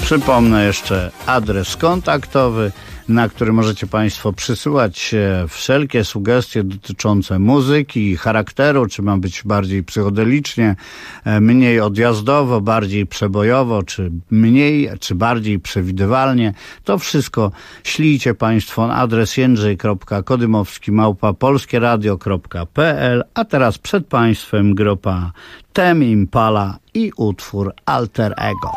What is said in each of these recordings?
Przypomnę jeszcze adres kontaktowy, na który możecie Państwo przysyłać wszelkie sugestie dotyczące muzyki i charakteru, czy ma być bardziej psychodelicznie, mniej odjazdowo, bardziej przebojowo, czy bardziej przewidywalnie. To wszystko ślijcie Państwo na adres jędrzej.kodymowski@polskieradio.pl. A teraz przed Państwem grupa Tame Impala i utwór Alter Ego.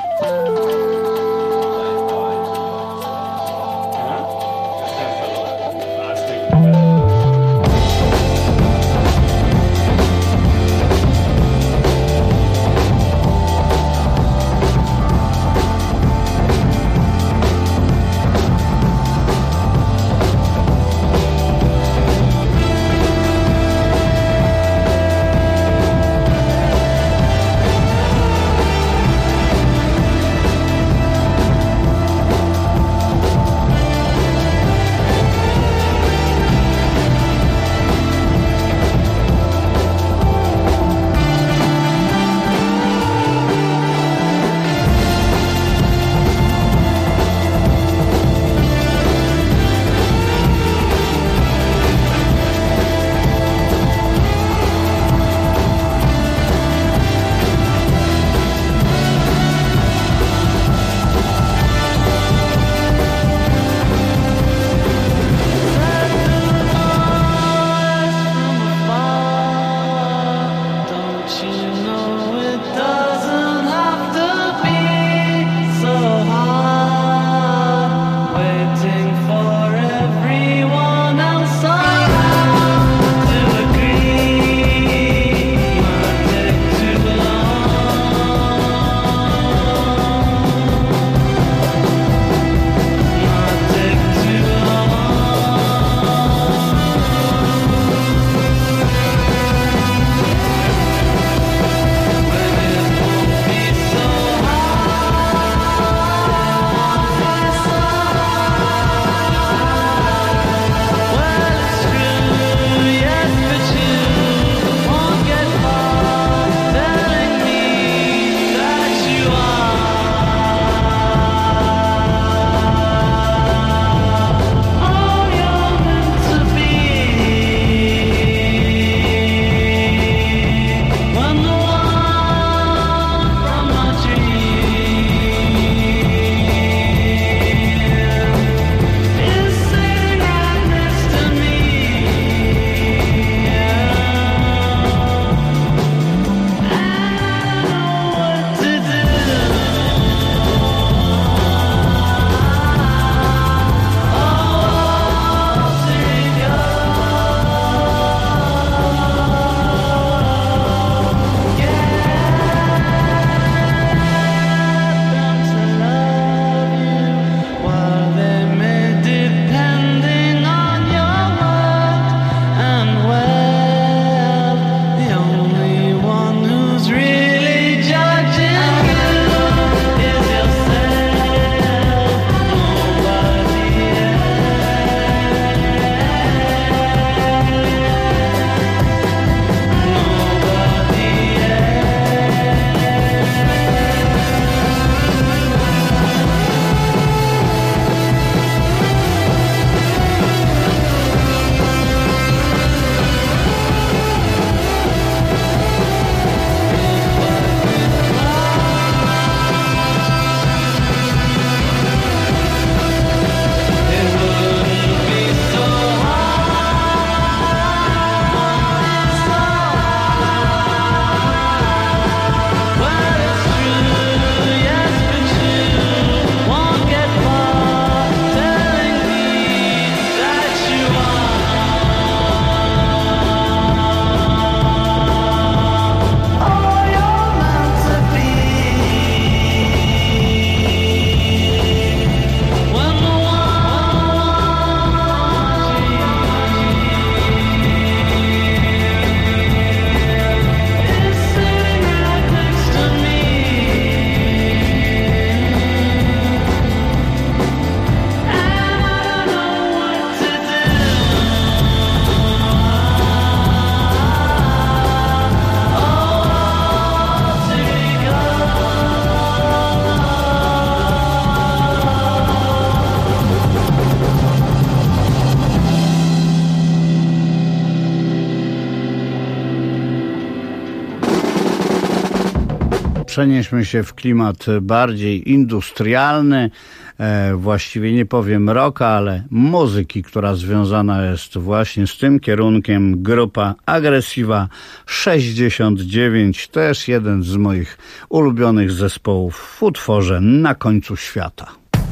przenieśmy się w klimat bardziej industrialny, właściwie nie powiem rocka, ale muzyki, która związana jest właśnie z tym kierunkiem. Grupa Aggressiva 69, też jeden z moich ulubionych zespołów w utworze Na końcu świata.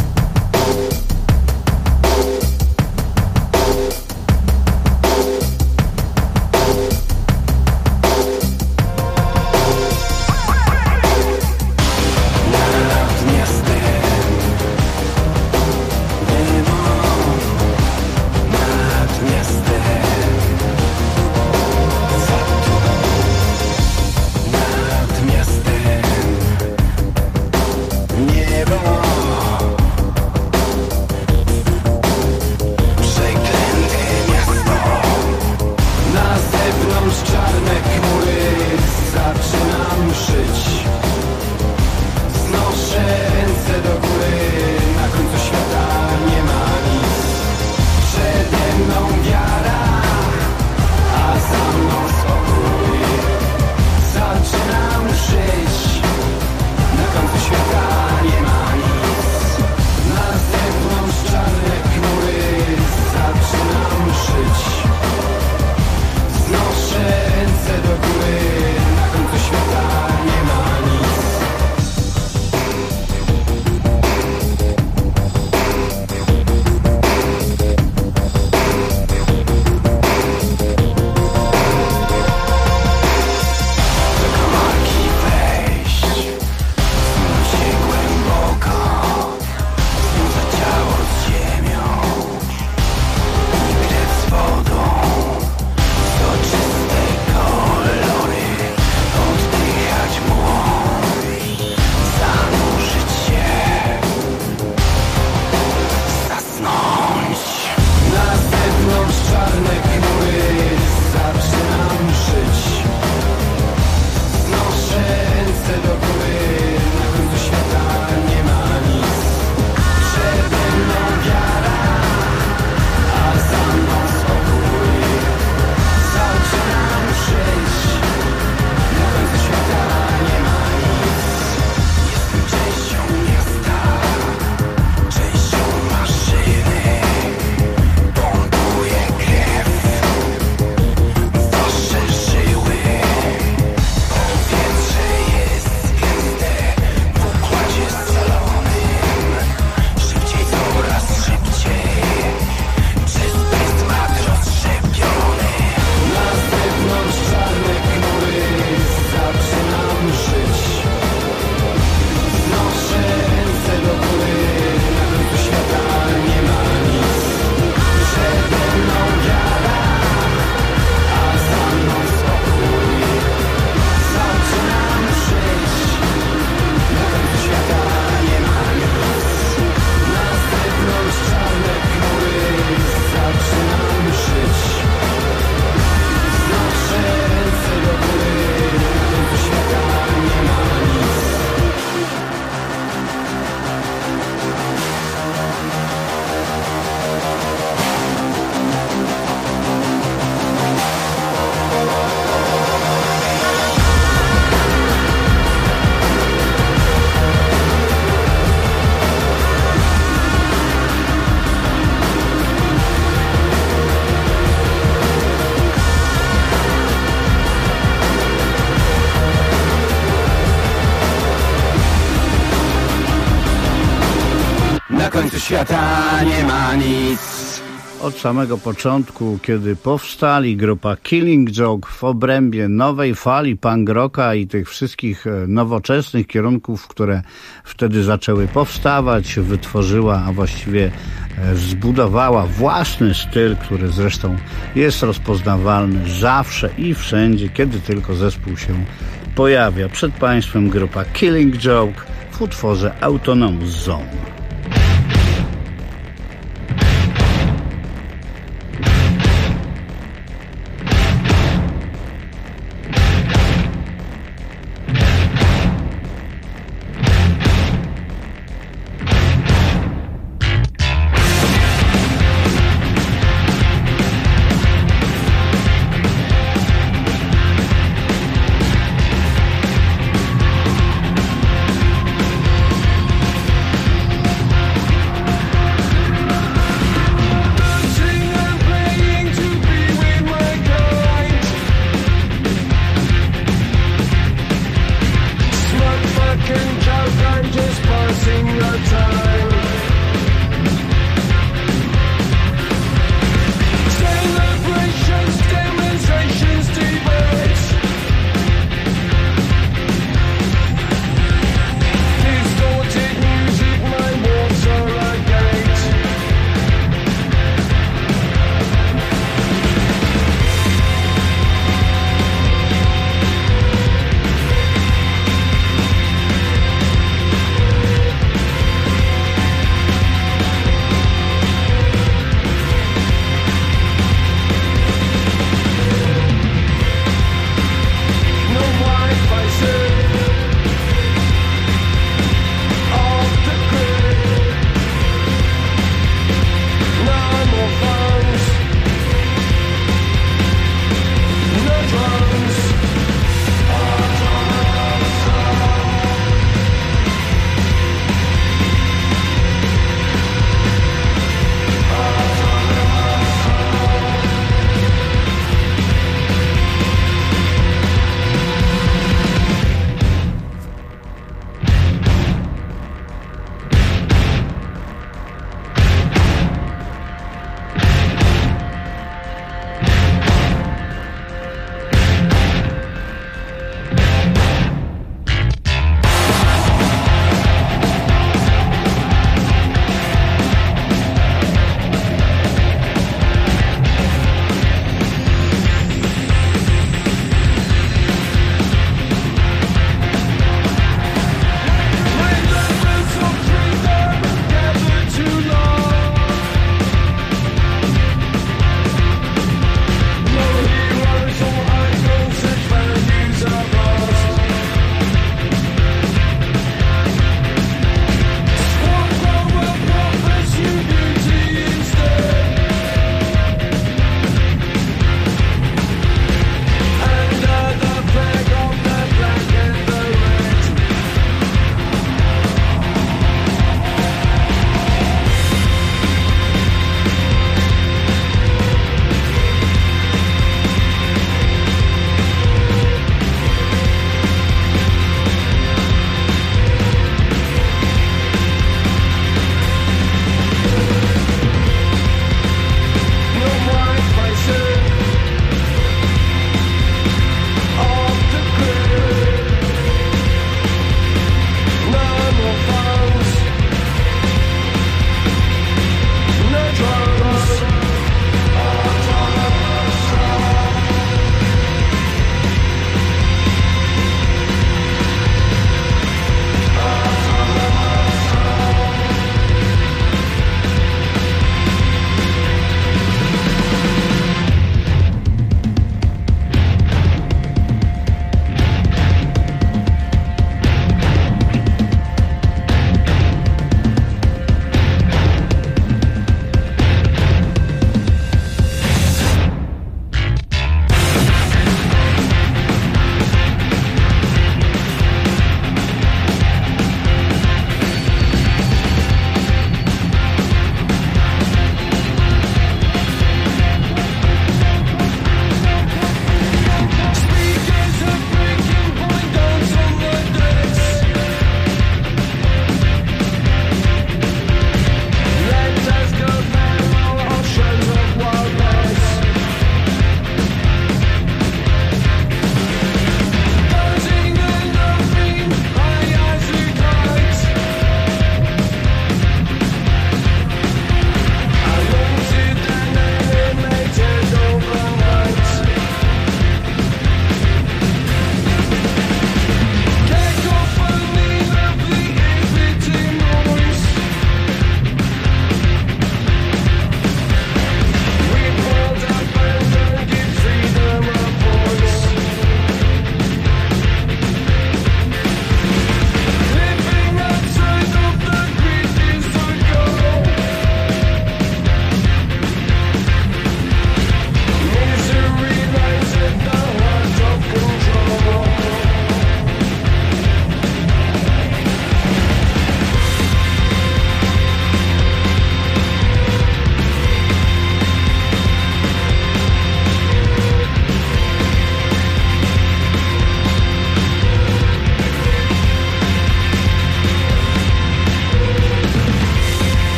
Świata nie ma nic. Od samego początku, kiedy powstali grupa Killing Joke w obrębie nowej fali punk rocka i tych wszystkich nowoczesnych kierunków, które wtedy zaczęły powstawać, wytworzyła, a właściwie zbudowała własny styl, który zresztą jest rozpoznawalny zawsze i wszędzie, kiedy tylko zespół się pojawia. Przed Państwem grupa Killing Joke w utworze Autonomous Zone.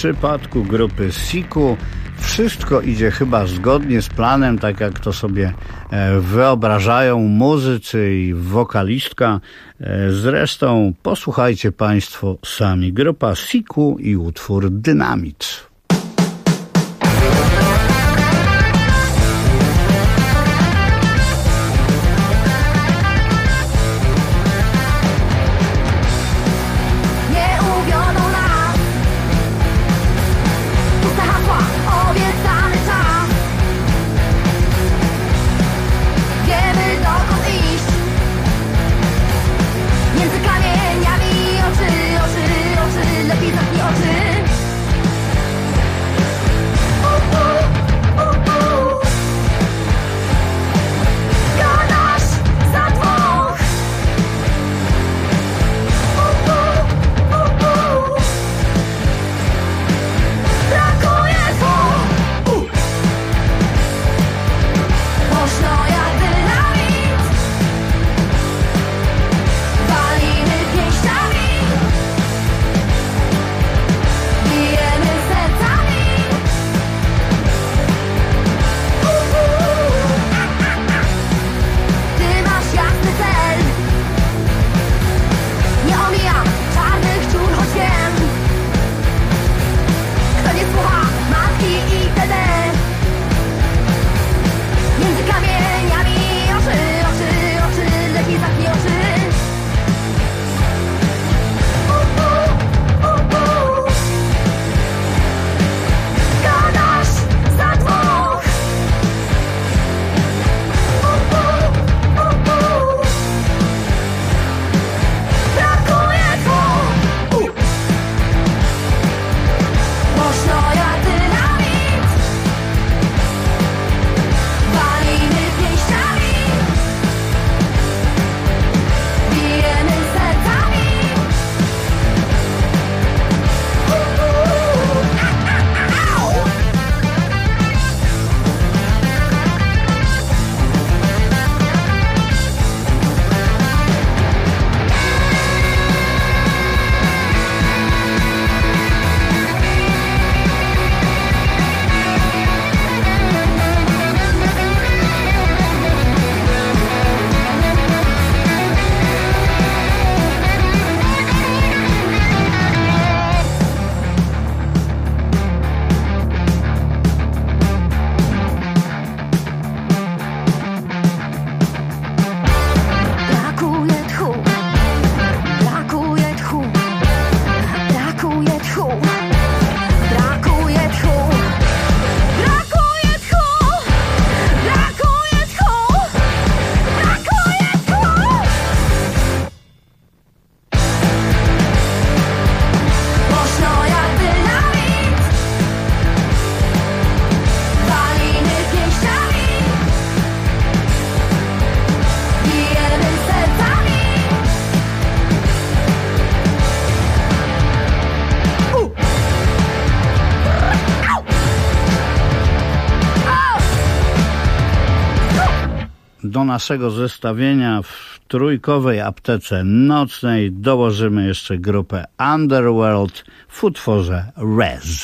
przypadku grupy Siku wszystko idzie chyba zgodnie z planem, tak jak to sobie wyobrażają muzycy i wokalistka. Zresztą posłuchajcie Państwo sami. Grupa Siku i utwór Dynamit. Lepiej zamknij oczy. do naszego zestawienia w trójkowej aptece nocnej dołożymy jeszcze grupę Underworld w utworze Rez.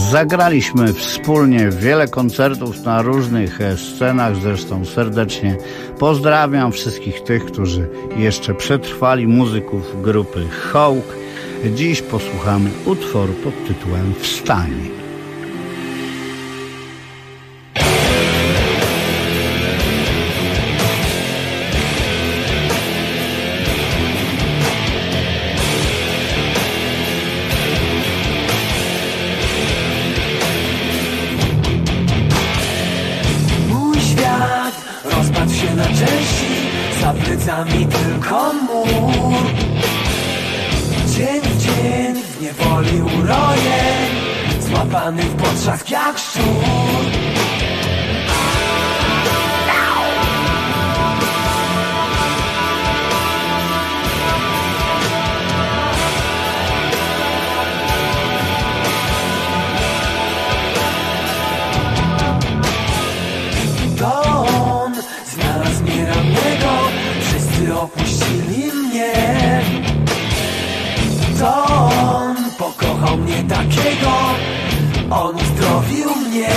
Zagraliśmy wspólnie wiele koncertów na różnych scenach, zresztą serdecznie pozdrawiam wszystkich tych, którzy jeszcze przetrwali, muzyków grupy Hołk. Dziś posłuchamy utworu pod tytułem Wstań. Za plecami tylko mur. Dzień w dzień w niewoli urojeń, złapany w potrzask jak szczur. To on znalazł mnie rannego, wszyscy opuścili mnie. To on pokochał mnie takiego, on uzdrowił mnie.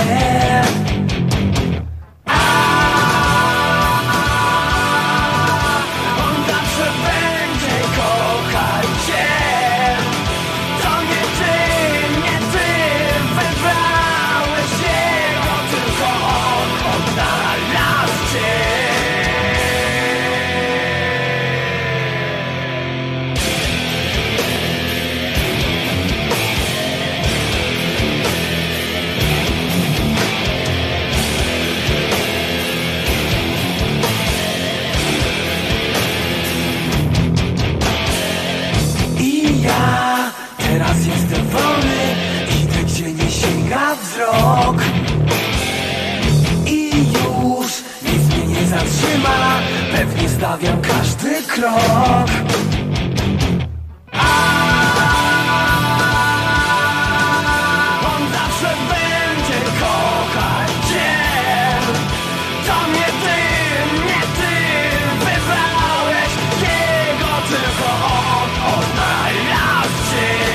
On zawsze będzie kochać cię. To nie ty wybrałeś jego, tylko on odnalazł cię. Teraz jestem wolny, idę gdzie nie sięga wzrok. I już nic mnie nie zatrzyma, pewnie stawiam każdy krok. On zawsze będzie kochać cię. To nie ty wybrałeś jego, tylko on odnalazł cię.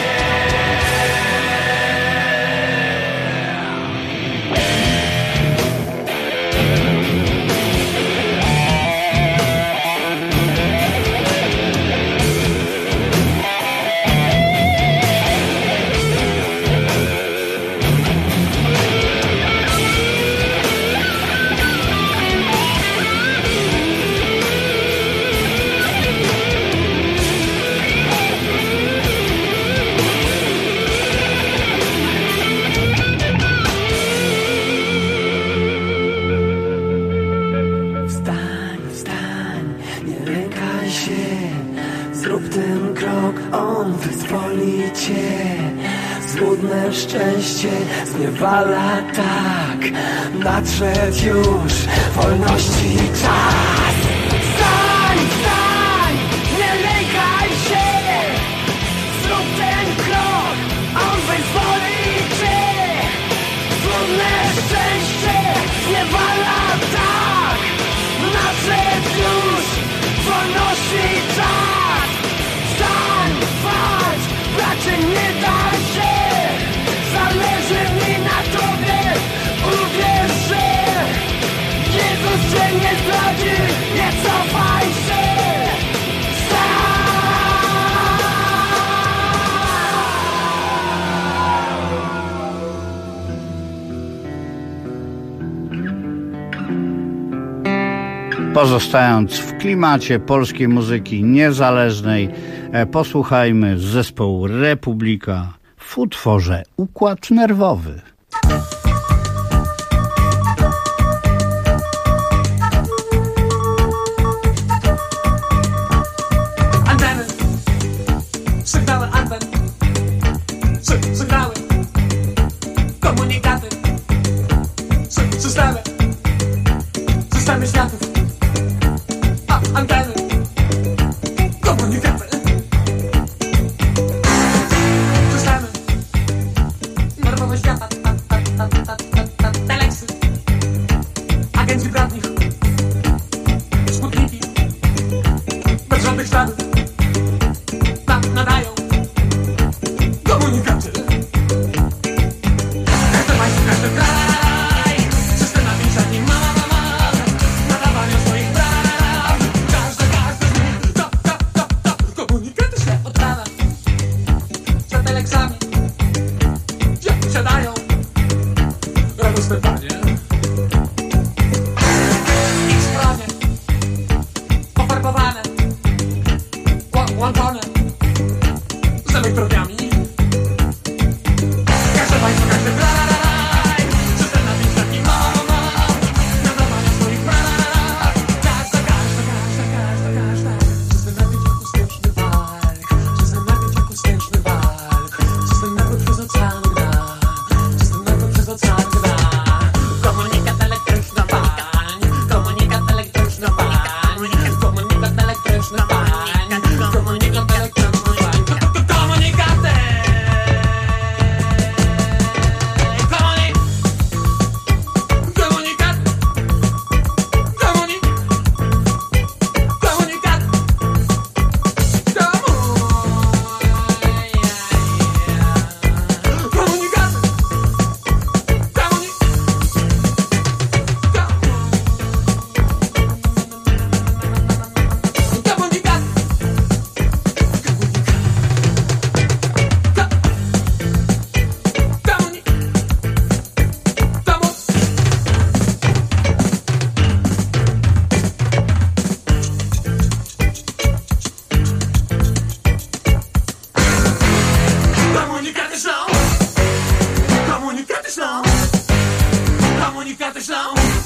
Złudne szczęście zniewala tak. Nadszedł już wolności czas. Wstań, wstań, nie lękaj się. Zrób ten krok, on wyzwoli cię. Złudne szczęście zniewala tak. Nadszedł już wolności czas. Wstań, walcz, bracie, nie daj się. Zależy mi na tobie, uwierz, że Jezus cię nie zdradzi, nie cofaj się. Pozostając w klimacie polskiej muzyki niezależnej, posłuchajmy zespołu Republika w utworze Układ nerwowy. Anteny, sygnały anten, sygnały, komunikaty, systemy światów, anteny, komunikaty. Nerwowe świata, teleksy, agencji bratnich, skutniki, bez żadnych śladów, nadają komunikaty. proste panie. Ich stronie pofarbowane, łączone z elektrodiami. Każdy państwo, każdy kraj, system na tym taki nadawania swoich praw. Każda system napięć akustyczny walk, system napięć akustyczny walk, system napięć przez ocean gra, system napięć przez ocean gra. Komunikat elektryczny bań, komunikat elektryczny bań, komunikat elektryczny bań, komunikat elektryczny bań, komunikaty. Komunikaty ślą.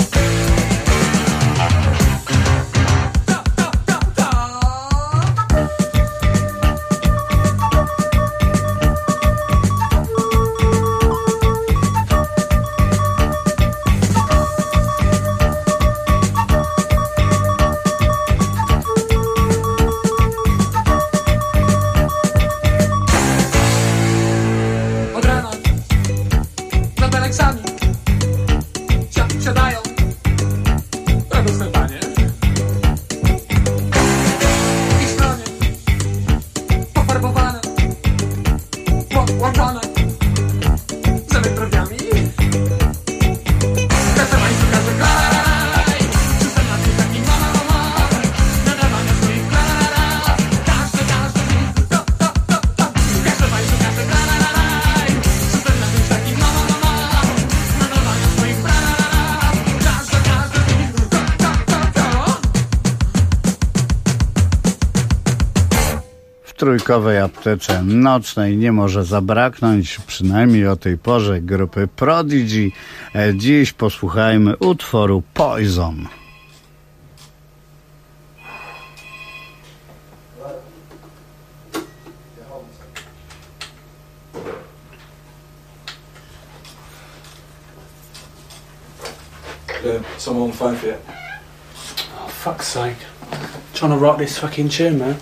Od rana nad Aleksami siadają radosne panie. Ich stronie pofarbowane, łączone z elektrodiami. Każde państwo, każdy kraj, system na tym taki nadawania swoich praw. Każdy państwo, każdy kraj, system na tym taki nadawania swoich praw. W trójkowej aptece nocnej nie może zabraknąć, przynajmniej o tej porze, grupy Prodigy. Dziś posłuchajmy utworu Poison. Someone phone for you. Oh, fuck's sake. Trying to rock this fucking tune, man.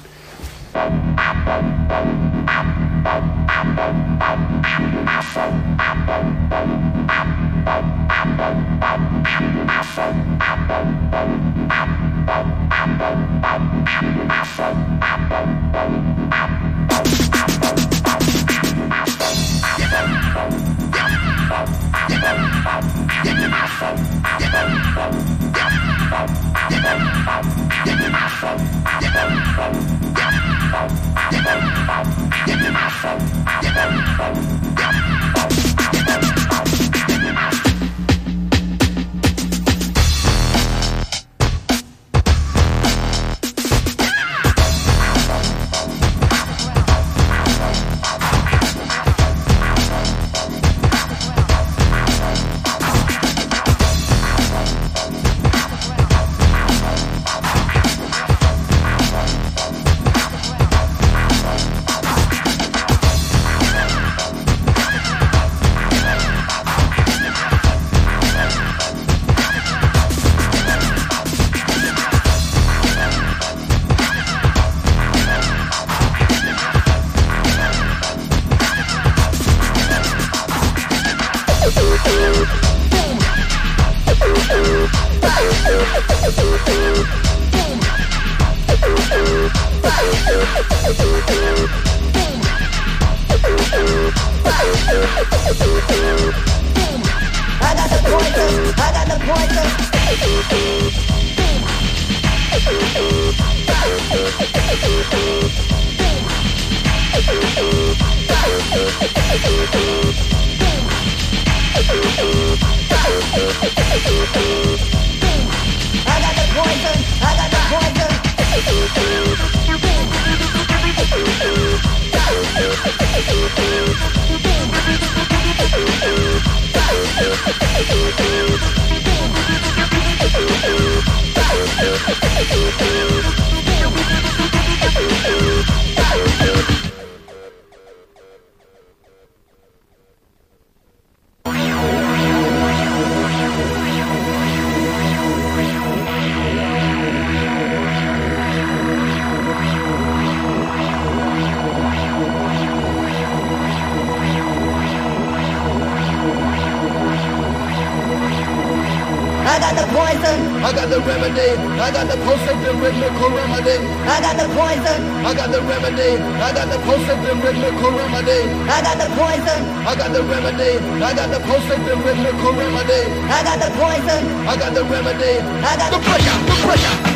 I got the pointers. I got the poison. I got the remedy. I got the pulsating rhythmical remedy. I got the poison. I got the remedy. I got the pulsating rhythmical remedy. I got the poison. I got the remedy. I got the pulsating rhythmical remedy. I got the poison. I got the remedy. I got the pressure. The pressure.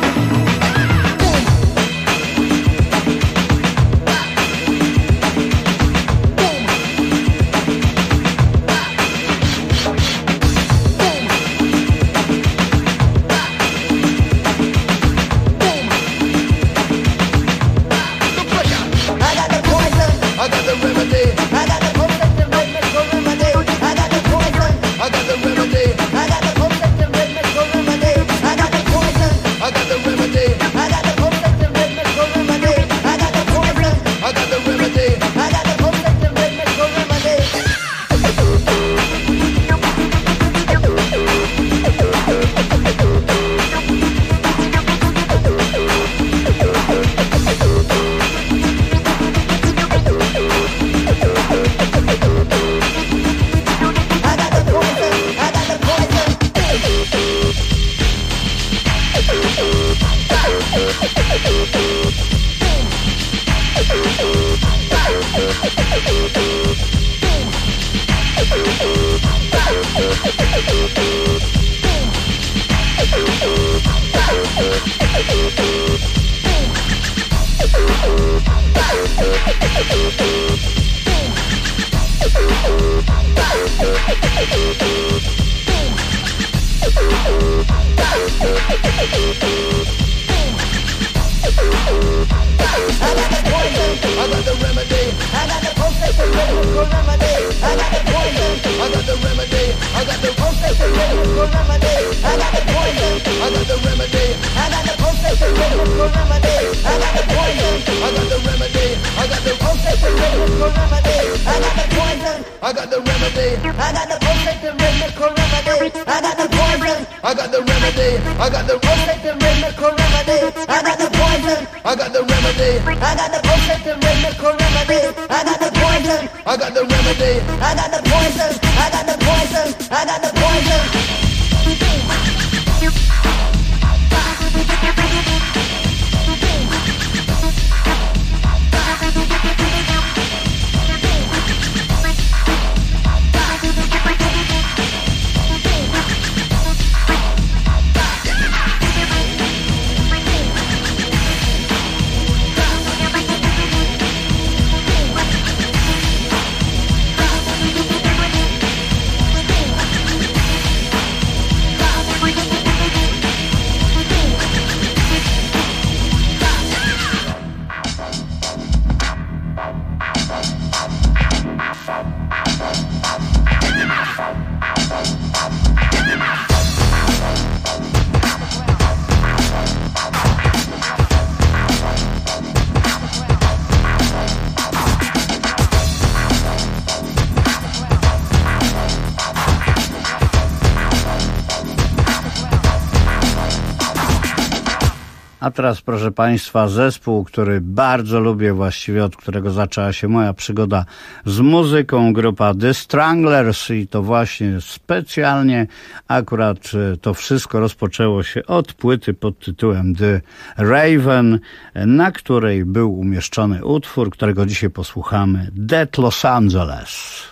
A teraz, proszę Państwa, zespół, który bardzo lubię, właściwie od którego zaczęła się moja przygoda z muzyką, grupa The Stranglers, i to właśnie specjalnie akurat to wszystko rozpoczęło się od płyty pod tytułem The Raven, na której był umieszczony utwór, którego dzisiaj posłuchamy, Dead Los Angeles.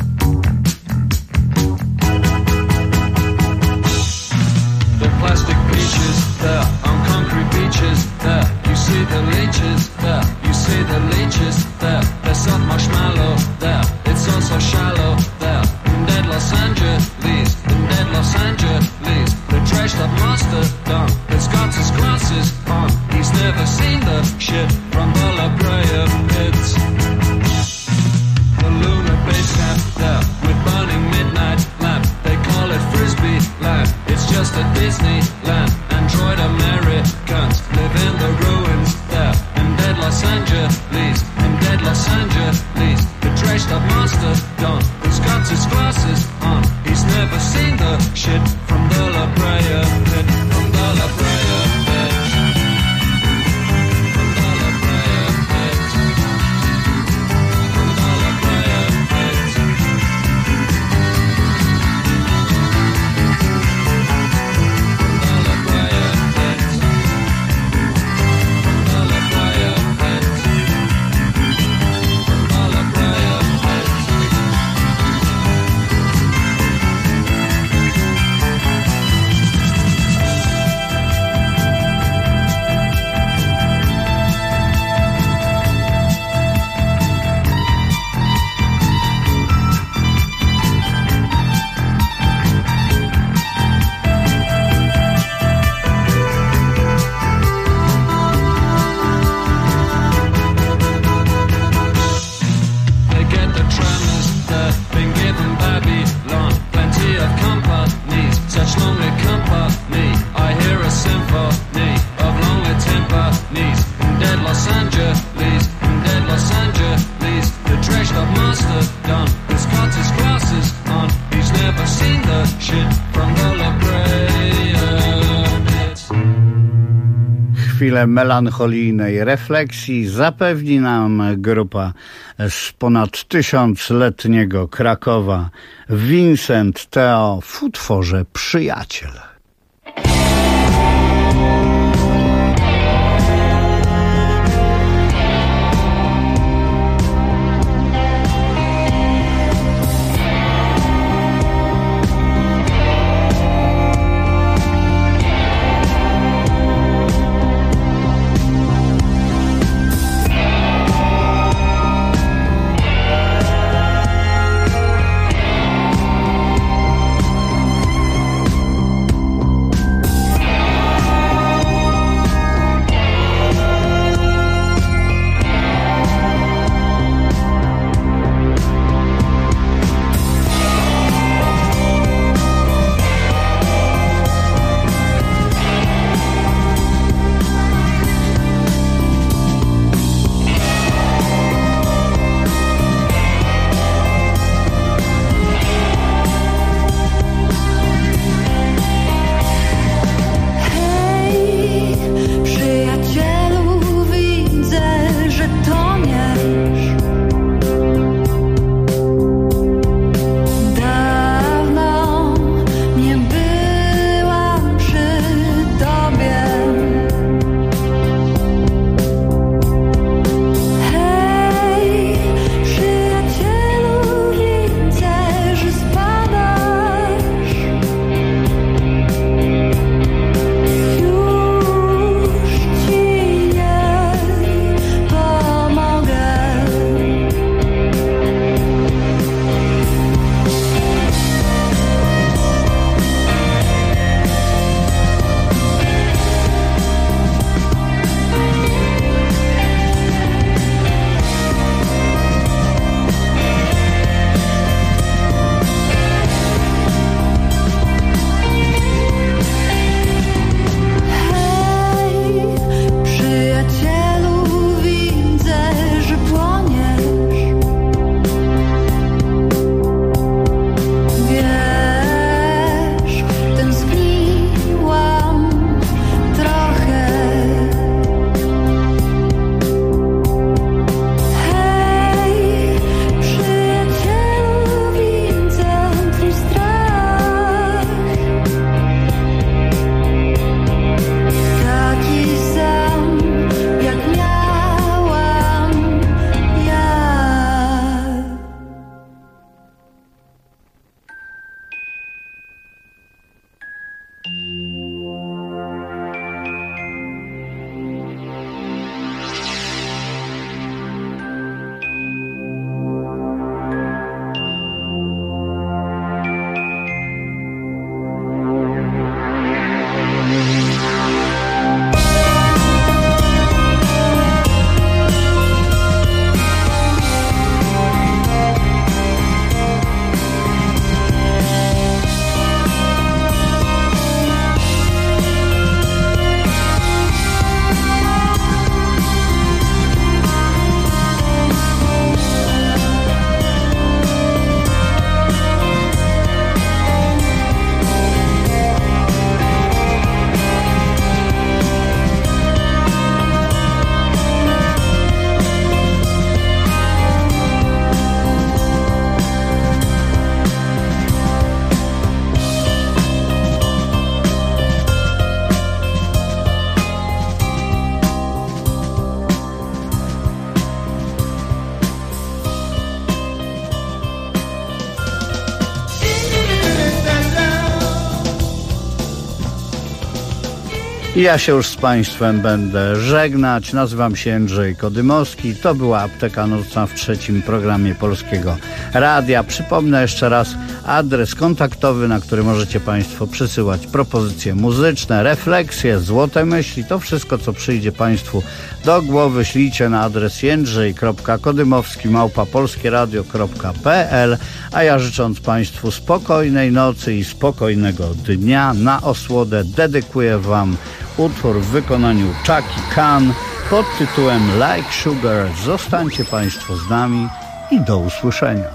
Plastic beaches there, on concrete beaches there. You see the leeches there, you see the leeches there. There's soft marshmallow there, it's also shallow there. In dead Los Angeles, in dead Los Angeles, the trashed up mastodon that's got his glasses on. He's never seen the shit from the La Brea pits. The lunar base camp there with burning midnight lamp. They call it Frisbee land. It's just a Disneyland. Android Americans live in the ruins there. In dead Los Angeles, in dead Los Angeles, the trashed up mastodon who's got his glasses on. He's never seen the shit from the La Brea pit. From the La Brea pit. From the La Brea pit. From the La Brea pit. Chwilę melancholijnej refleksji zapewni nam grupa z ponad 1000-letniego Krakowa Vincent Theo w utworze Przyjaciel. I ja się już z Państwem będę żegnać. Nazywam się Jędrzej Kodymowski. To była Apteka Nocna w trzecim programie Polskiego Radia. Przypomnę jeszcze raz adres kontaktowy, na który możecie Państwo przysyłać propozycje muzyczne, refleksje, złote myśli. To wszystko, co przyjdzie Państwu do głowy, ślijcie na adres jędrzej.kodymowski@polskieradio.pl. A ja, życząc Państwu spokojnej nocy i spokojnego dnia, na osłodę dedykuję Wam utwór w wykonaniu Chaka Khan pod tytułem Like Sugar. Zostańcie Państwo z nami i do usłyszenia.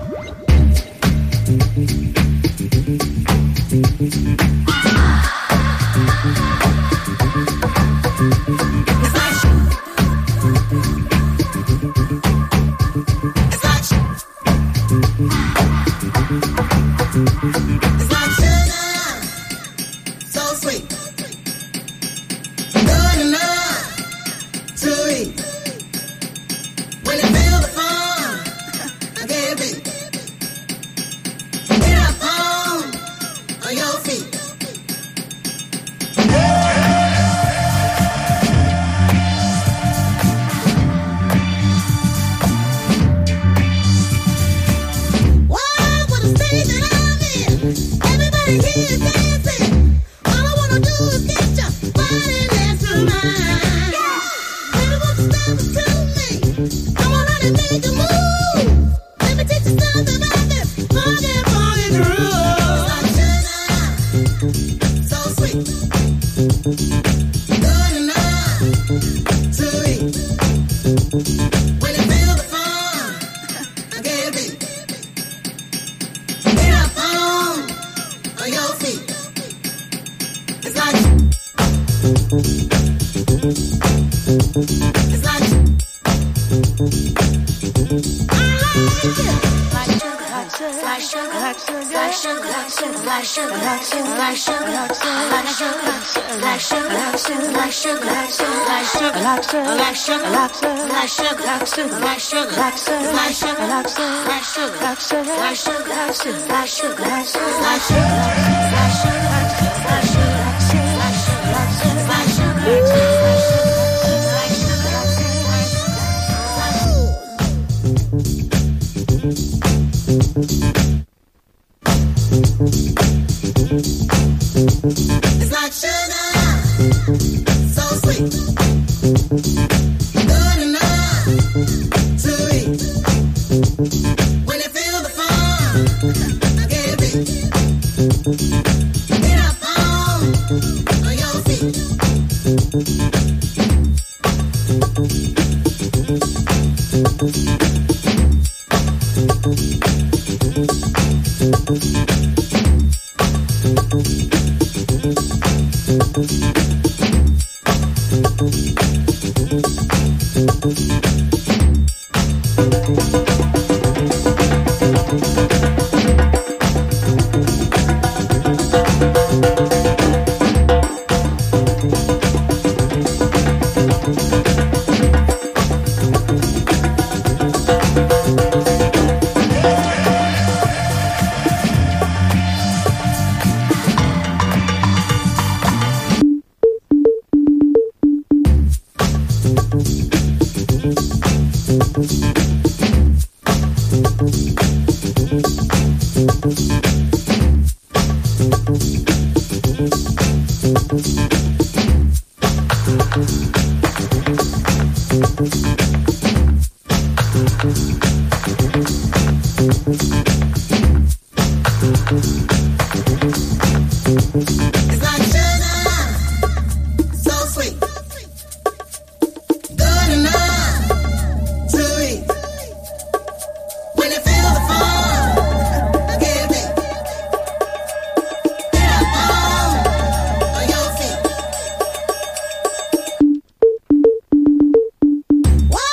What?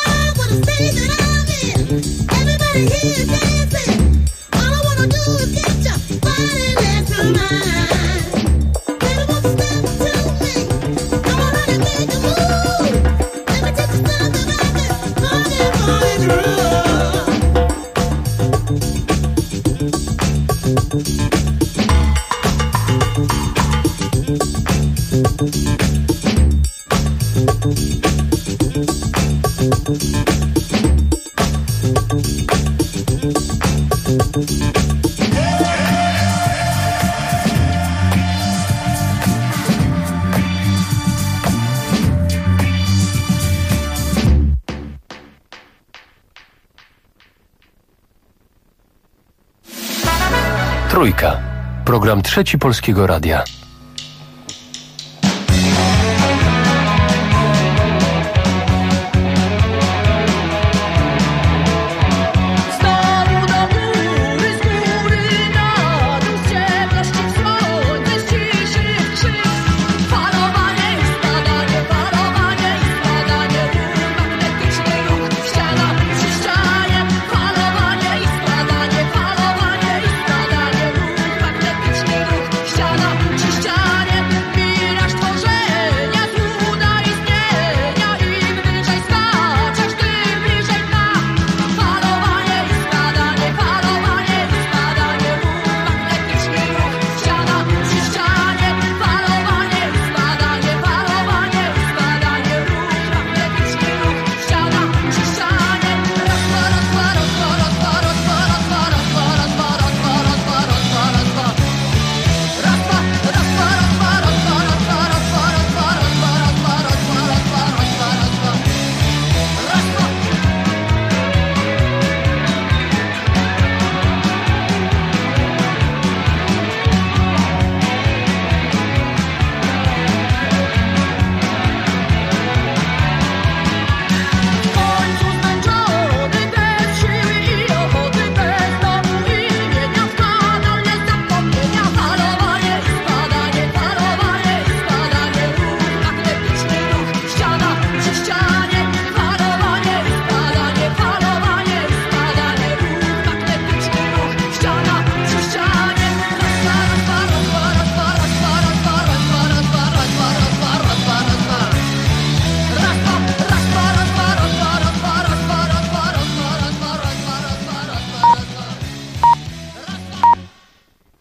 Trójka. Program Trzeci Polskiego Radia.